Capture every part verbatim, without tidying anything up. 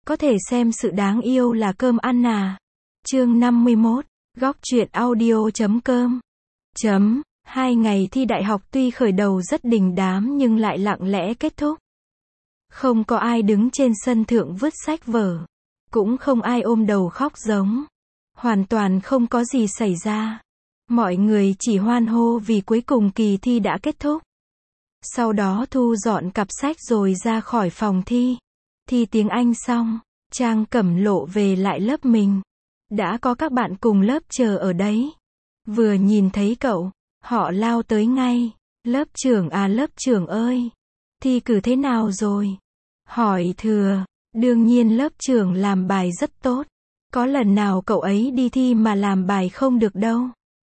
Có thể xem sự đáng yêu là cơm ăn à. Chương năm mươi mốt, góc truyện audio chấm com. Chấm, hai ngày thi đại học tuy khởi đầu rất đình đám nhưng lại lặng lẽ kết thúc. Không có ai đứng trên sân thượng vứt sách vở. Cũng không ai ôm đầu khóc giống. Hoàn toàn không có gì xảy ra. Mọi người chỉ hoan hô vì cuối cùng kỳ thi đã kết thúc. Sau đó thu dọn cặp sách rồi ra khỏi phòng thi. Thi tiếng Anh xong, Trang Cẩm Lộ về lại lớp mình. Đã có các bạn cùng lớp chờ ở đấy. Vừa nhìn thấy cậu, họ lao tới ngay. Lớp trưởng à lớp trưởng ơi, thi cử thế nào rồi? Hỏi thừa, đương nhiên lớp trưởng làm bài rất tốt. Có lần nào cậu ấy đi thi mà làm bài không được đâu.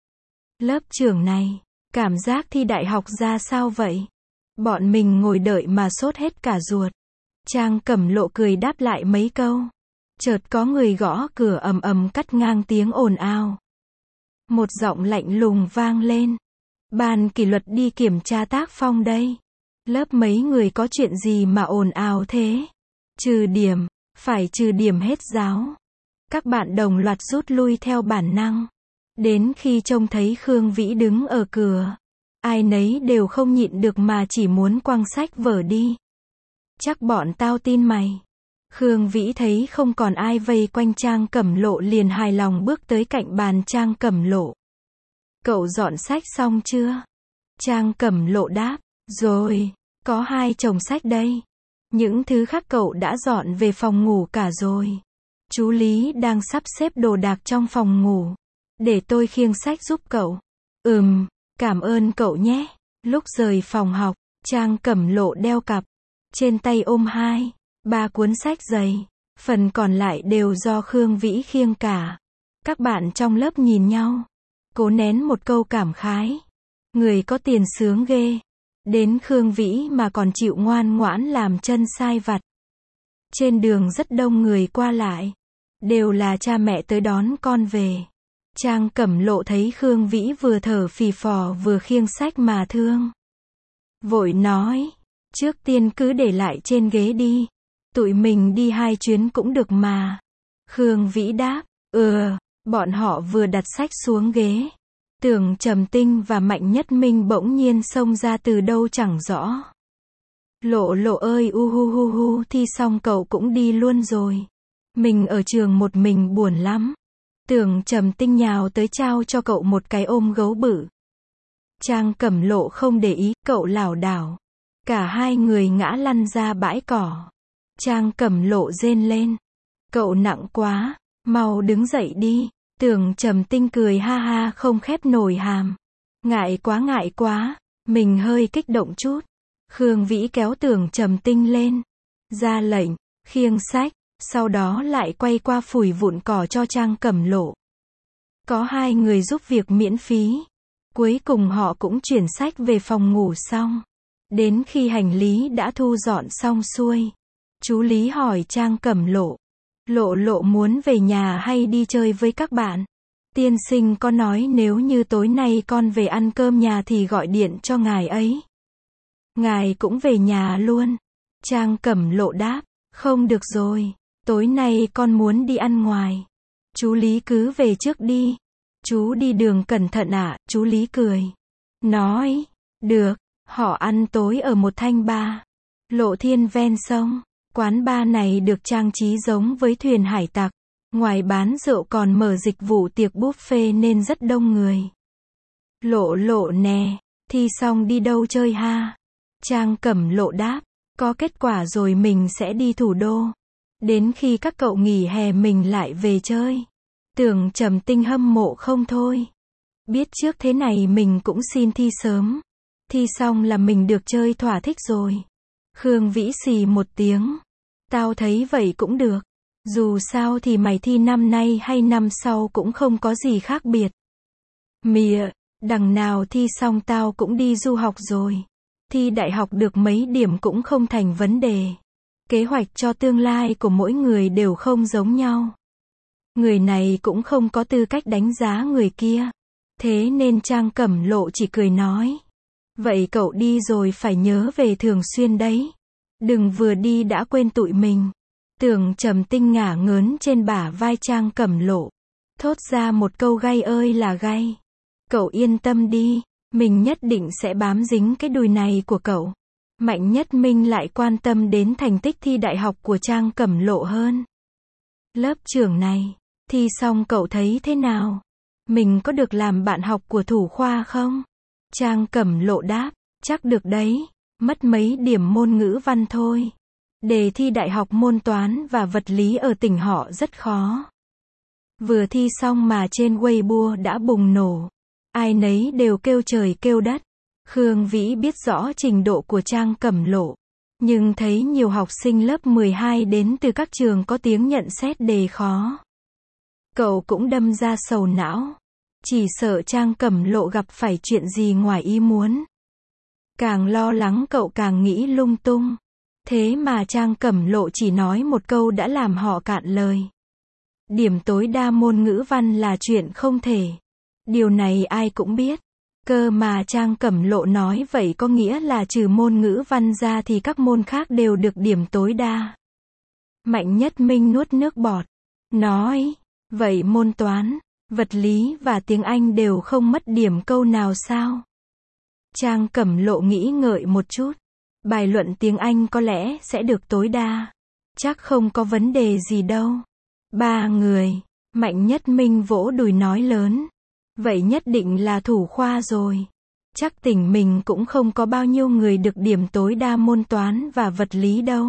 Lớp trưởng này, cảm giác thi đại học ra sao vậy? Bọn mình ngồi đợi mà sốt hết cả ruột. Trang Cẩm Lộ cười đáp lại mấy câu. Chợt có người gõ cửa ầm ầm cắt ngang tiếng ồn ào. Một giọng lạnh lùng vang lên. Ban kỷ luật đi kiểm tra tác phong đây. Lớp mấy người có chuyện gì mà ồn ào thế? Trừ điểm, phải trừ điểm hết giáo. Các bạn đồng loạt rút lui theo bản năng. Đến khi trông thấy Khương Vĩ đứng ở cửa, ai nấy đều không nhịn được mà chỉ muốn quăng sách vở đi. Chắc bọn tao tin mày. Khương Vĩ thấy không còn ai vây quanh Trang Cẩm Lộ liền hài lòng bước tới cạnh bàn Trang Cẩm Lộ. Cậu dọn sách xong chưa? Trang Cẩm Lộ đáp, rồi, có hai chồng sách đây. Những thứ khác cậu đã dọn về phòng ngủ cả rồi. Chú Lý đang sắp xếp đồ đạc trong phòng ngủ. Để tôi khiêng sách giúp cậu. Ừm, cảm ơn cậu nhé. Lúc rời phòng học, Trang Cẩm Lộ đeo cặp. Trên tay ôm hai, ba cuốn sách dày. Phần còn lại đều do Khương Vĩ khiêng cả. Các bạn trong lớp nhìn nhau. Cố nén một câu cảm khái. Người có tiền sướng ghê. Đến Khương Vĩ mà còn chịu ngoan ngoãn làm chân sai vặt. Trên đường rất đông người qua lại. Đều là cha mẹ tới đón con về. Trang Cẩm Lộ thấy Khương Vĩ vừa thở phì phò vừa khiêng sách mà thương. Vội nói, trước tiên cứ để lại trên ghế đi. Tụi mình đi hai chuyến cũng được mà. Khương Vĩ đáp, ừ, bọn họ vừa đặt sách xuống ghế. Tưởng Trầm Tinh và Mạnh Nhất Minh bỗng nhiên xông ra từ đâu chẳng rõ. Lộ Lộ ơi u hu hu hu thi xong cậu cũng đi luôn rồi. Mình ở trường một mình buồn lắm. Tưởng Trầm Tinh nhào tới trao cho cậu một cái ôm gấu bự. Trang Cẩm Lộ không để ý, cậu lảo đảo. Cả hai người ngã lăn ra bãi cỏ. Trang Cẩm Lộ rên lên. Cậu nặng quá, mau đứng dậy đi. Tưởng Trầm Tinh cười ha ha không khép nổi hàm. Ngại quá ngại quá, mình hơi kích động chút. Khương Vĩ kéo Tưởng Trầm Tinh lên. Ra lệnh, khiêng sách. Sau đó lại quay qua phủi vụn cỏ cho Trang Cẩm Lộ. Có hai người giúp việc miễn phí. Cuối cùng họ cũng chuyển sách về phòng ngủ xong. Đến khi hành lý đã thu dọn xong xuôi, chú Lý hỏi Trang Cẩm Lộ. Lộ Lộ muốn về nhà hay đi chơi với các bạn? Tiên sinh có nói nếu như tối nay con về ăn cơm nhà thì gọi điện cho ngài ấy. Ngài cũng về nhà luôn. Trang Cẩm Lộ đáp, không được rồi. Tối nay con muốn đi ăn ngoài. Chú Lý cứ về trước đi. Chú đi đường cẩn thận ạ, chú Lý cười. Nói, được, họ ăn tối ở một thanh ba. Lộ Thiên ven sông. Quán bar này được trang trí giống với thuyền hải tặc. Ngoài bán rượu còn mở dịch vụ tiệc buffet nên rất đông người. Lộ Lộ nè, thi xong đi đâu chơi ha? Trang Cẩm Lộ đáp, có kết quả rồi mình sẽ đi thủ đô. Đến khi các cậu nghỉ hè mình lại về chơi. Tưởng Trầm Tinh hâm mộ không thôi. Biết trước thế này mình cũng xin thi sớm. Thi xong là mình được chơi thỏa thích rồi. Khương Vĩ xì một tiếng. Tao thấy vậy cũng được. Dù sao thì mày thi năm nay hay năm sau cũng không có gì khác biệt. Mịa, đằng nào thi xong tao cũng đi du học rồi. Thi đại học được mấy điểm cũng không thành vấn đề. Kế hoạch cho tương lai của mỗi người đều không giống nhau. Người này cũng không có tư cách đánh giá người kia. Thế nên Trang Cẩm Lộ chỉ cười nói. Vậy cậu đi rồi phải nhớ về thường xuyên đấy. Đừng vừa đi đã quên tụi mình. Tưởng Trầm Tinh ngả ngớn trên bả vai Trang Cẩm Lộ, thốt ra một câu gay ơi là gay. Cậu yên tâm đi, mình nhất định sẽ bám dính cái đùi này của cậu. Mạnh Nhất Minh lại quan tâm đến thành tích thi đại học của Trang Cẩm Lộ hơn. Lớp trưởng này, thi xong cậu thấy thế nào? Mình có được làm bạn học của thủ khoa không? Trang Cẩm Lộ đáp, chắc được đấy, mất mấy điểm môn ngữ văn thôi. Đề thi đại học môn toán và vật lý ở tỉnh họ rất khó. Vừa thi xong mà trên Weibo đã bùng nổ. Ai nấy đều kêu trời kêu đất. Khương Vĩ biết rõ trình độ của Trang Cẩm Lộ, nhưng thấy nhiều học sinh lớp mười hai đến từ các trường có tiếng nhận xét đề khó. Cậu cũng đâm ra sầu não. Chỉ sợ Trang Cẩm Lộ gặp phải chuyện gì ngoài ý muốn. Càng lo lắng cậu càng nghĩ lung tung. Thế mà Trang Cẩm Lộ chỉ nói một câu đã làm họ cạn lời. Điểm tối đa môn ngữ văn là chuyện không thể. Điều này ai cũng biết. Cơ mà Trang Cẩm Lộ nói vậy có nghĩa là trừ môn ngữ văn ra thì các môn khác đều được điểm tối đa. Mạnh Nhất Minh nuốt nước bọt. Nói, vậy môn toán, vật lý và tiếng Anh đều không mất điểm câu nào sao? Trang Cẩm Lộ nghĩ ngợi một chút. Bài luận tiếng Anh có lẽ sẽ được tối đa. Chắc không có vấn đề gì đâu. Ba người. Mạnh Nhất Minh vỗ đùi nói lớn. Vậy nhất định là thủ khoa rồi. Chắc tỉnh mình cũng không có bao nhiêu người được điểm tối đa môn toán và vật lý đâu.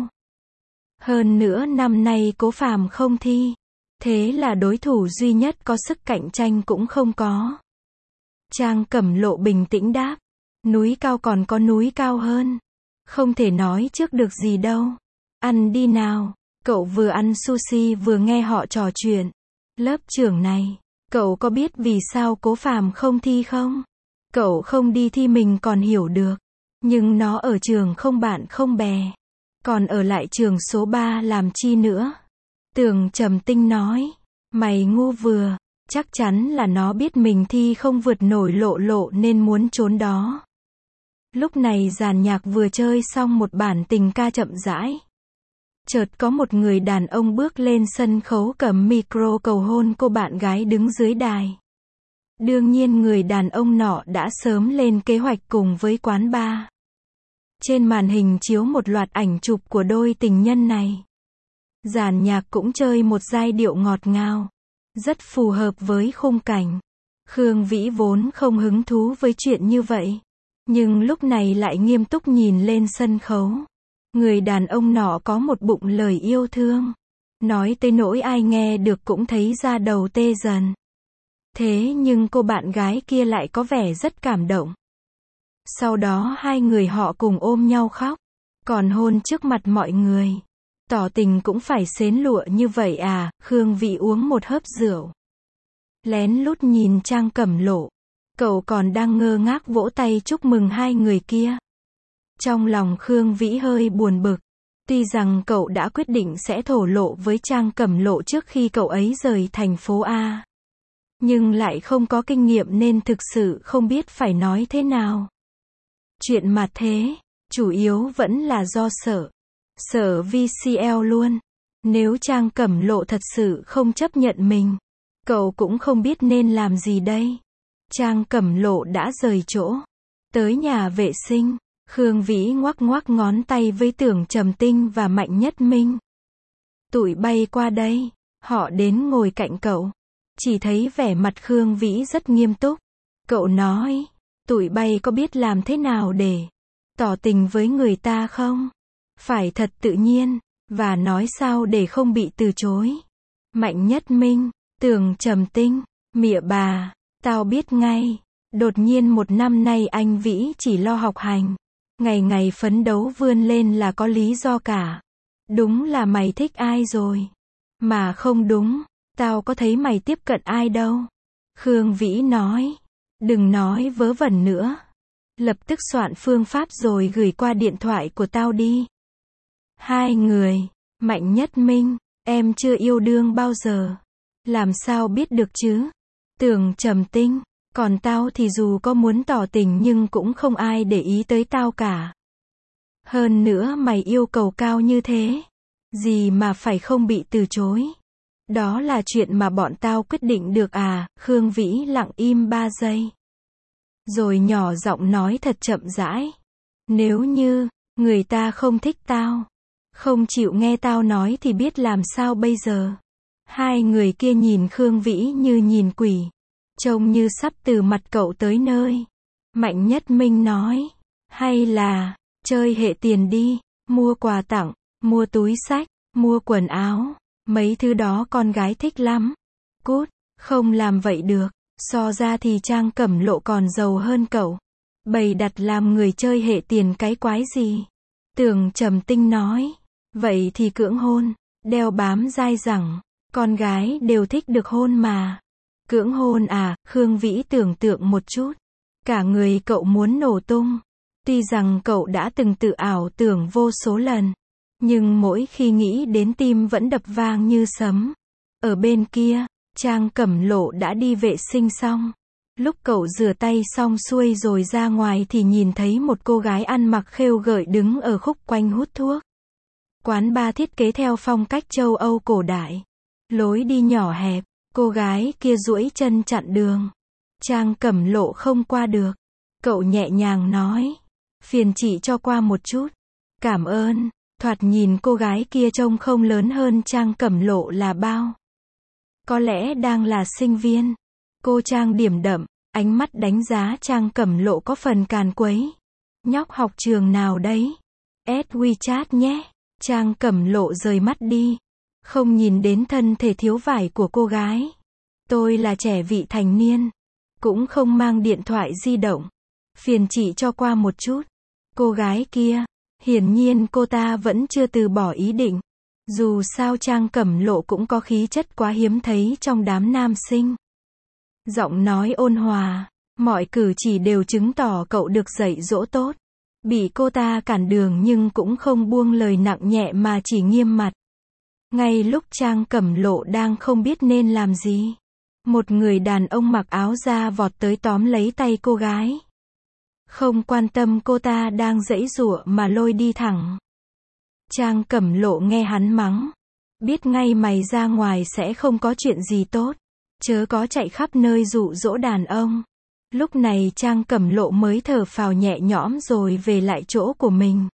Hơn nữa năm nay Cố Phàm không thi. Thế là đối thủ duy nhất có sức cạnh tranh cũng không có. Trang Cẩm Lộ bình tĩnh đáp. Núi cao còn có núi cao hơn. Không thể nói trước được gì đâu. Ăn đi nào. Cậu vừa ăn sushi vừa nghe họ trò chuyện. Lớp trưởng này, cậu có biết vì sao Cố Phàm không thi không? Cậu không đi thi mình còn hiểu được. Nhưng nó ở trường không bạn không bè. Còn ở lại trường số ba làm chi nữa? Tưởng Trầm Tinh nói. Mày ngu vừa. Chắc chắn là nó biết mình thi không vượt nổi Lộ Lộ nên muốn trốn đó. Lúc này dàn nhạc vừa chơi xong một bản tình ca chậm rãi. Chợt có một người đàn ông bước lên sân khấu cầm micro cầu hôn cô bạn gái đứng dưới đài. Đương nhiên người đàn ông nọ đã sớm lên kế hoạch cùng với quán bar. Trên màn hình chiếu một loạt ảnh chụp của đôi tình nhân này. Dàn nhạc cũng chơi một giai điệu ngọt ngào, rất phù hợp với khung cảnh. Khương Vĩ vốn không hứng thú với chuyện như vậy, nhưng lúc này lại nghiêm túc nhìn lên sân khấu. Người đàn ông nọ có một bụng lời yêu thương, nói tới nỗi ai nghe được cũng thấy da đầu tê dần. Thế nhưng cô bạn gái kia lại có vẻ rất cảm động. Sau đó hai người họ cùng ôm nhau khóc, còn hôn trước mặt mọi người. Tỏ tình cũng phải xến lụa như vậy à? Khương Vĩ uống một hớp rượu, lén lút nhìn Trang Cẩm Lộ. Cậu còn đang ngơ ngác vỗ tay chúc mừng hai người kia. Trong lòng Khương Vĩ hơi buồn bực. Tuy rằng cậu đã quyết định sẽ thổ lộ với Trang Cẩm Lộ trước khi cậu ấy rời thành phố A, nhưng lại không có kinh nghiệm nên thực sự không biết phải nói thế nào. Chuyện mà thế, chủ yếu vẫn là do sợ. Sợ vê xê lờ luôn. Nếu Trang Cẩm Lộ thật sự không chấp nhận mình, cậu cũng không biết nên làm gì đây. Trang Cẩm Lộ đã rời chỗ, tới nhà vệ sinh. Khương Vĩ ngoắc ngoắc ngón tay với Tưởng Trầm Tinh và Mạnh Nhất Minh. Tụi bay qua đây. Họ đến ngồi cạnh cậu. Chỉ thấy vẻ mặt Khương Vĩ rất nghiêm túc. Cậu nói, tụi bay có biết làm thế nào để tỏ tình với người ta không? Phải thật tự nhiên, và nói sao để không bị từ chối. Mạnh Nhất Minh, Tưởng Trầm Tinh, mịa bà, tao biết ngay. Đột nhiên một năm nay anh Vĩ chỉ lo học hành, ngày ngày phấn đấu vươn lên là có lý do cả. Đúng là mày thích ai rồi. Mà không đúng, tao có thấy mày tiếp cận ai đâu. Khương Vĩ nói, đừng nói vớ vẩn nữa. Lập tức soạn phương pháp rồi gửi qua điện thoại của tao đi. Hai người, Mạnh Nhất Minh, em chưa yêu đương bao giờ. Làm sao biết được chứ? Tưởng Trầm Tinh, còn tao thì dù có muốn tỏ tình nhưng cũng không ai để ý tới tao cả. Hơn nữa mày yêu cầu cao như thế. Gì mà phải không bị từ chối. Đó là chuyện mà bọn tao quyết định được à, Khương Vĩ lặng im ba giây. Rồi nhỏ giọng nói thật chậm rãi. Nếu như, người ta không thích tao, không chịu nghe tao nói thì biết làm sao bây giờ. Hai người kia nhìn Khương Vĩ như nhìn quỷ. Trông như sắp từ mặt cậu tới nơi. Mạnh Nhất Minh nói. Hay là, chơi hệ tiền đi, mua quà tặng, mua túi xách, mua quần áo. Mấy thứ đó con gái thích lắm. Cút, không làm vậy được. So ra thì Trang Cẩm Lộ còn giàu hơn cậu. Bày đặt làm người chơi hệ tiền cái quái gì. Tưởng Trầm Tinh nói. Vậy thì cưỡng hôn, đeo bám dai dẳng. Con gái đều thích được hôn mà. Cưỡng hôn à, Khương Vĩ tưởng tượng một chút. Cả người cậu muốn nổ tung. Tuy rằng cậu đã từng tự ảo tưởng vô số lần. Nhưng mỗi khi nghĩ đến tim vẫn đập vang như sấm. Ở bên kia, Trang Cẩm Lộ đã đi vệ sinh xong. Lúc cậu rửa tay xong xuôi rồi ra ngoài thì nhìn thấy một cô gái ăn mặc khêu gợi đứng ở khúc quanh hút thuốc. Quán bar thiết kế theo phong cách châu Âu cổ đại. Lối đi nhỏ hẹp, cô gái kia duỗi chân chặn đường. Trang Cẩm Lộ không qua được. Cậu nhẹ nhàng nói. Phiền chị cho qua một chút. Cảm ơn. Thoạt nhìn cô gái kia trông không lớn hơn Trang Cẩm Lộ là bao. Có lẽ đang là sinh viên. Cô trang điểm đậm, ánh mắt đánh giá Trang Cẩm Lộ có phần càn quấy. Nhóc học trường nào đấy? Add WeChat nhé. Trang Cẩm Lộ rời mắt đi. Không nhìn đến thân thể thiếu vải của cô gái. Tôi là trẻ vị thành niên. Cũng không mang điện thoại di động. Phiền chị cho qua một chút. Cô gái kia. Hiển nhiên cô ta vẫn chưa từ bỏ ý định. Dù sao Trang Cẩm Lộ cũng có khí chất quá hiếm thấy trong đám nam sinh. Giọng nói ôn hòa, mọi cử chỉ đều chứng tỏ cậu được dạy dỗ tốt. Bị cô ta cản đường nhưng cũng không buông lời nặng nhẹ mà chỉ nghiêm mặt. Ngay lúc Trang Cẩm Lộ đang không biết nên làm gì, một người đàn ông mặc áo da vọt tới tóm lấy tay cô gái. Không quan tâm cô ta đang giãy giụa mà lôi đi thẳng. Trang Cẩm Lộ nghe hắn mắng. Biết ngay mày ra ngoài sẽ không có chuyện gì tốt. Chớ có chạy khắp nơi dụ dỗ đàn ông. Lúc này Trang Cẩm Lộ mới thở phào nhẹ nhõm rồi về lại chỗ của mình.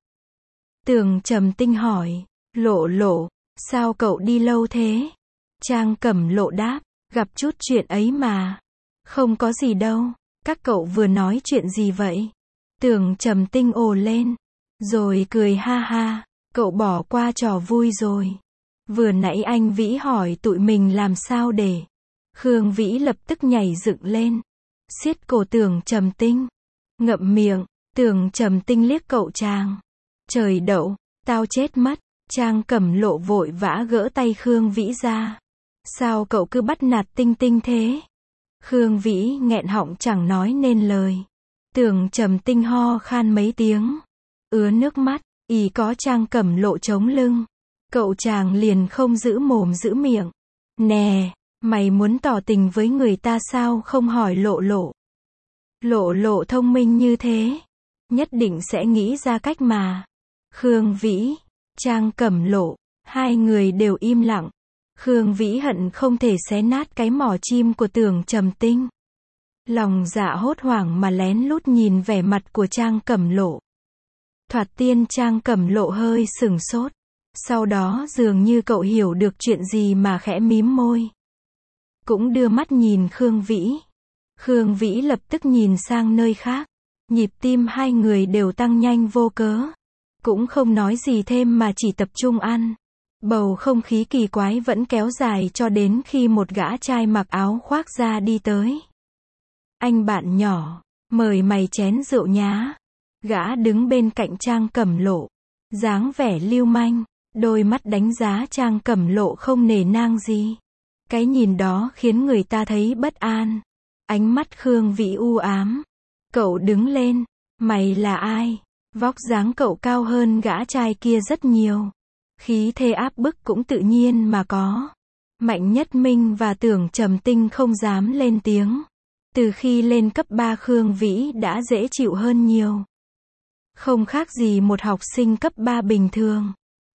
Tưởng Trầm Tinh hỏi. Lộ Lộ, sao cậu đi lâu thế? Trang Cẩm Lộ đáp. Gặp chút chuyện ấy mà. Không có gì đâu. Các cậu vừa nói chuyện gì vậy? Tưởng Trầm Tinh ồ lên. Rồi cười ha ha. Cậu bỏ qua trò vui rồi. Vừa nãy anh Vĩ hỏi tụi mình làm sao để. Khương Vĩ lập tức nhảy dựng lên. Siết cổ Tưởng Trầm Tinh. Ngậm miệng. Tưởng Trầm Tinh liếc cậu chàng. Trời đậu, tao chết mất. Trang Cẩm Lộ vội vã gỡ tay Khương Vĩ ra. Sao cậu cứ bắt nạt Tinh Tinh thế? Khương Vĩ nghẹn họng chẳng nói nên lời. Tưởng Trầm Tinh ho khan mấy tiếng. Ứa nước mắt, ì có Trang Cẩm Lộ chống lưng. Cậu chàng liền không giữ mồm giữ miệng. Nè, mày muốn tỏ tình với người ta sao không hỏi Lộ Lộ? Lộ Lộ thông minh như thế. Nhất định sẽ nghĩ ra cách mà. Khương Vĩ, Trang Cẩm Lộ, hai người đều im lặng. Khương Vĩ hận không thể xé nát cái mỏ chim của Tưởng Trầm Tinh. Lòng dạ hốt hoảng mà lén lút nhìn vẻ mặt của Trang Cẩm Lộ. Thoạt tiên Trang Cẩm Lộ hơi sửng sốt. Sau đó dường như cậu hiểu được chuyện gì mà khẽ mím môi. Cũng đưa mắt nhìn Khương Vĩ. Khương Vĩ lập tức nhìn sang nơi khác. Nhịp tim hai người đều tăng nhanh vô cớ. Cũng không nói gì thêm mà chỉ tập trung ăn. Bầu không khí kỳ quái vẫn kéo dài cho đến khi một gã trai mặc áo khoác da đi tới. Anh bạn nhỏ, mời mày chén rượu nhá. Gã đứng bên cạnh Trang Cẩm Lộ. Dáng vẻ lưu manh, đôi mắt đánh giá Trang Cẩm Lộ không nể nang gì. Cái nhìn đó khiến người ta thấy bất an. Ánh mắt Khương Vĩ u ám. Cậu đứng lên. Mày là ai? Vóc dáng cậu cao hơn gã trai kia rất nhiều. Khí thế áp bức cũng tự nhiên mà có. Mạnh Nhất Minh và Tưởng Trầm Tinh không dám lên tiếng. Từ khi lên cấp ba Khương Vĩ đã dễ chịu hơn nhiều. Không khác gì một học sinh cấp ba bình thường.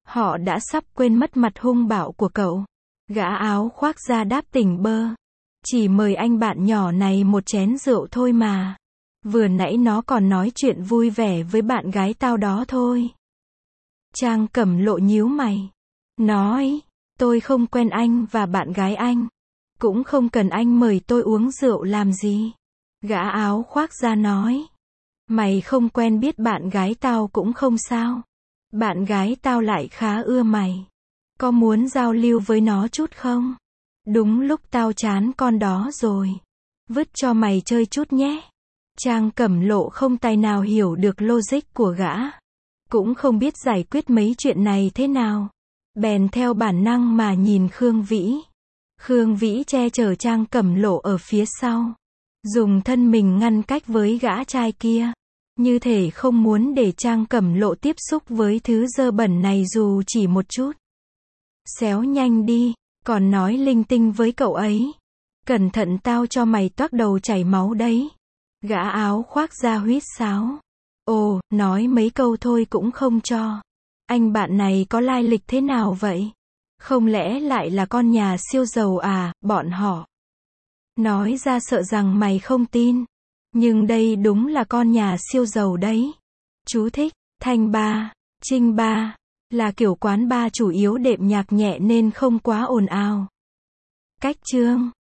Họ đã sắp quên mất mặt hung bạo của cậu. Gã áo khoác da đáp tỉnh bơ. Chỉ mời anh bạn nhỏ này một chén rượu thôi mà. Vừa nãy nó còn nói chuyện vui vẻ với bạn gái tao đó thôi. Trang Cẩm Lộ nhíu mày. Nói, tôi không quen anh và bạn gái anh. Cũng không cần anh mời tôi uống rượu làm gì. Gã áo khoác da nói. Mày không quen biết bạn gái tao cũng không sao. Bạn gái tao lại khá ưa mày. Có muốn giao lưu với nó chút không? Đúng lúc tao chán con đó rồi. Vứt cho mày chơi chút nhé. Trang Cẩm Lộ không tài nào hiểu được logic của gã. Cũng không biết giải quyết mấy chuyện này thế nào. Bèn theo bản năng mà nhìn Khương Vĩ. Khương Vĩ che chở Trang Cẩm Lộ ở phía sau. Dùng thân mình ngăn cách với gã trai kia. Như thể không muốn để Trang Cẩm Lộ tiếp xúc với thứ dơ bẩn này dù chỉ một chút. Xéo nhanh đi, còn nói linh tinh với cậu ấy. Cẩn thận tao cho mày toác đầu chảy máu đấy. Gã áo khoác da huýt sáo. Ồ, nói mấy câu thôi cũng không cho. Anh bạn này có lai lịch thế nào vậy? Không lẽ lại là con nhà siêu giàu à, bọn họ? Nói ra sợ rằng mày không tin. Nhưng đây đúng là con nhà siêu giàu đấy. Chú thích, Thanh Ba, Trinh Ba, là kiểu quán bar chủ yếu đệm nhạc nhẹ nên không quá ồn ào. Cách chương